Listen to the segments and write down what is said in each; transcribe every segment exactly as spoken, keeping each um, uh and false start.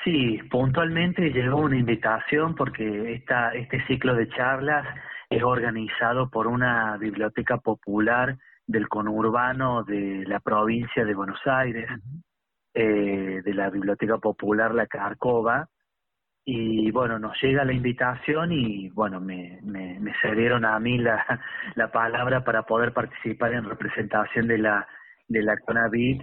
Sí, puntualmente llegó una invitación porque esta, este ciclo de charlas es organizado por una biblioteca popular del conurbano de la provincia de Buenos Aires, Ujú. eh, de la Biblioteca Popular La Carcova, y bueno, nos llega la invitación y bueno, me, me, me cedieron a mí la, la palabra para poder participar en representación de la, de la CONAVIT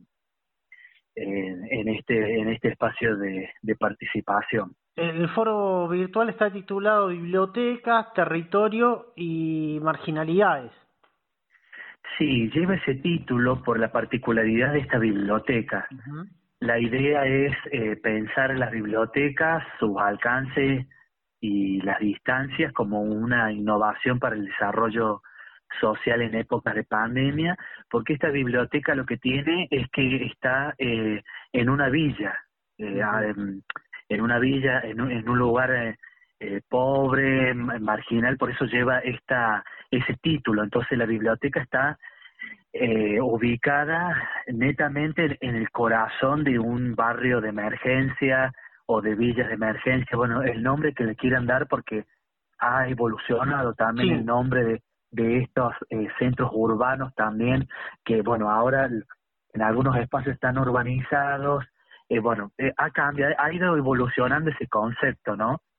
en, en este, en este espacio de, de participación. El foro virtual está titulado Bibliotecas, Territorio y Marginalidades. Sí, lleva ese título por la particularidad de esta biblioteca. Ujú. La idea es eh, pensar en las bibliotecas, sus alcances y las distancias como una innovación para el desarrollo social en épocas de pandemia, porque esta biblioteca lo que tiene es que está eh, en una villa, eh, a- Ujú. em, en una villa, en un, en un lugar eh, eh, pobre, ma- marginal, por eso lleva esta ese título. Entonces la biblioteca está eh, ubicada netamente en el corazón de un barrio de emergencia o de villas de emergencia, bueno, el nombre que le quieran dar porque ha evolucionado también el Sí, nombre de, de estos eh, centros urbanos también, que bueno, ahora en algunos espacios están urbanizados, eh, bueno, eh, ha cambiado, ha ido evolucionando ese concepto, ¿no?